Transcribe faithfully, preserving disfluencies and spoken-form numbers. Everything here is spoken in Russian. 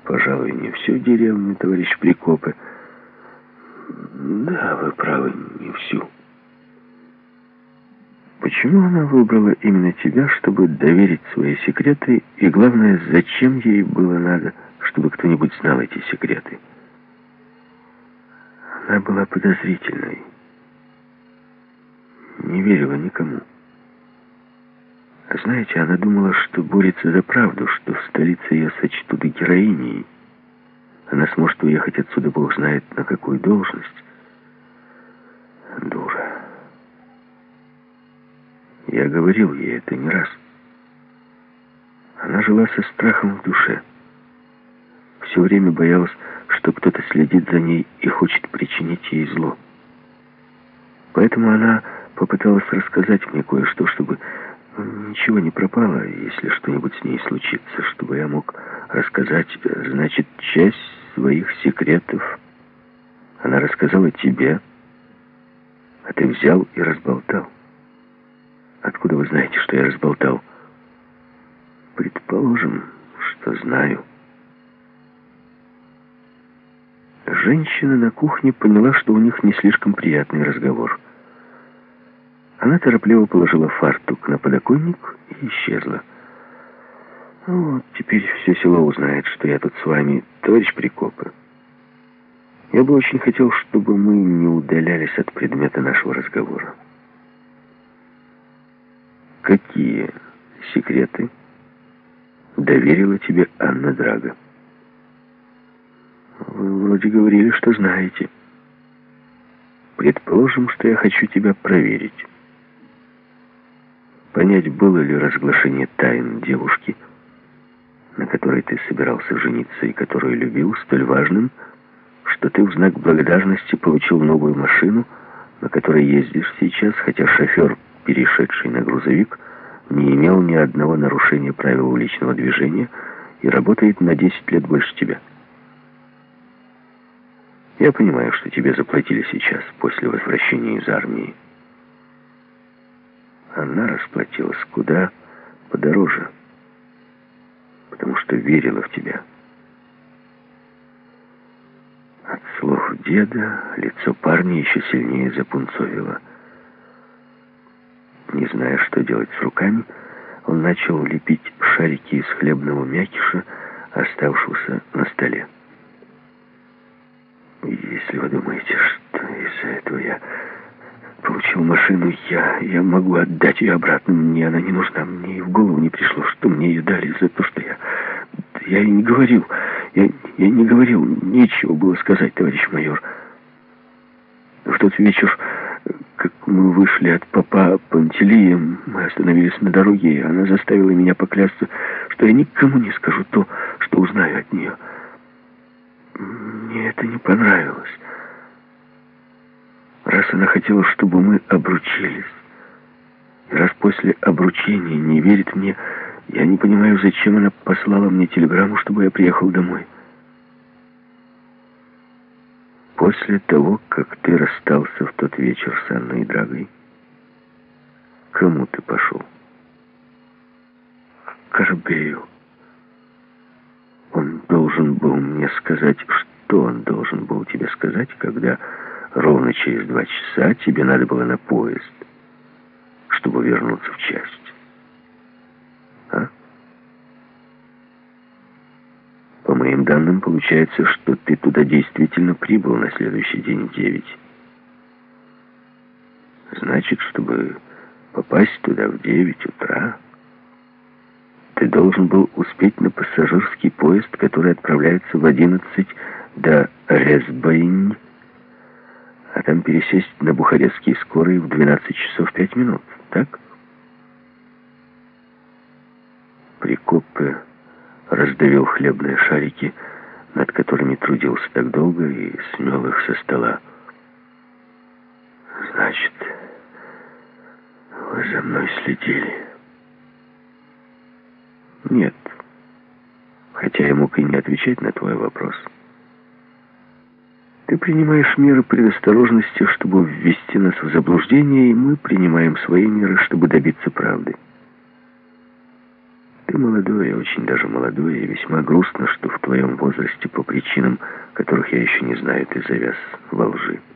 пожалуй, не всю деревню, товарищ Прикопы. Да, вы правы, не всю. Почему она выбрала именно тебя, чтобы доверить свои секреты, и, главное, зачем ей было надо, чтобы кто-нибудь знал эти секреты? Она была подозрительной, не верила никому. Знаете, она думала, что борется за правду, что в столице ее сочтут героиней. Она сможет уехать отсюда, бог знает, на какую должность. Дура. Я говорил ей это не раз. Она жила со страхом в душе. Все время боялась, что кто-то следит за ней и хочет причинить ей зло. Поэтому она попыталась рассказать мне кое-что, чтобы ничего не пропало, если что-нибудь с ней случится, чтобы я мог рассказать, значит, часть своих секретов. Она рассказала тебе, а ты взял и разболтал. Откуда вы знаете, что я разболтал? Предположим, что знаю. Женщина на кухне поняла, что у них не слишком приятный разговор. Она торопливо положила фартук на подоконник и исчезла. Вот, теперь все село узнает, что я тут с вами, товарищ Прикопы. Я бы очень хотел, чтобы мы не удалялись от предмета нашего разговора. Какие секреты доверила тебе Анна Драга? Вы вроде говорили, что знаете. Предположим, что я хочу тебя проверить. Понять, было ли разглашение тайн девушки, на которой ты собирался жениться и которую любил, столь важным, что ты в знак благодарности получил новую машину, на которой ездишь сейчас, хотя шофер, перешедший на грузовик, не имел ни одного нарушения правил уличного движения и работает на десять лет больше тебя. Я понимаю, что тебе заплатили сейчас, после возвращения из армии. Она расплатилась куда подороже, потому что верила в тебя. От слов деда лицо парня еще сильнее запунцовило. Не зная, что делать с руками, он начал лепить шарики из хлебного мякиша, оставшегося на столе. Если вы думаете, что из-за этого я получил машину, я, я могу отдать ее обратно. Мне она не нужна. Мне и в голову не пришло, что мне ее дали за то, что я... Я и не говорил. Я, я не говорил. Нечего было сказать, товарищ майор. В тот вечер, как мы вышли от папа Пантелея, мы остановились на дороге, и она заставила меня поклясться, что я никому не скажу то, что узнаю от нее. Мне это не понравилось. Раз она хотела, чтобы мы обручились, и раз после обручения не верит мне, я не понимаю, зачем она послала мне телеграмму, чтобы я приехал домой. После того, как ты расстался в тот вечер с Анной Драгой, к кому ты пошел? К Арбею. Он должен был мне сказать, что он должен был тебе сказать, когда ровно через два часа тебе надо было на поезд, чтобы вернуться в часть. А? По моим данным, получается, что ты туда действительно прибыл на следующий день в девять. Значит, чтобы попасть туда в девять утра, ты должен был успеть на пассажирский поезд, который отправляется в одиннадцать до Резбаинь, а там пересесть на бухарестский скорый в двенадцать часов пять минут, так? Прикопы раздавил хлебные шарики, над которыми трудился так долго, и смел их со стола. Значит, вы за мной следили? Нет. Хотя я мог и не отвечать на твой вопрос. Ты принимаешь меры предосторожности, чтобы ввести нас в заблуждение, и мы принимаем свои меры, чтобы добиться правды. Ты молодой, очень даже молодой, и весьма грустно, что в твоем возрасте, по причинам, которых я еще не знаю, ты завяз во лжи.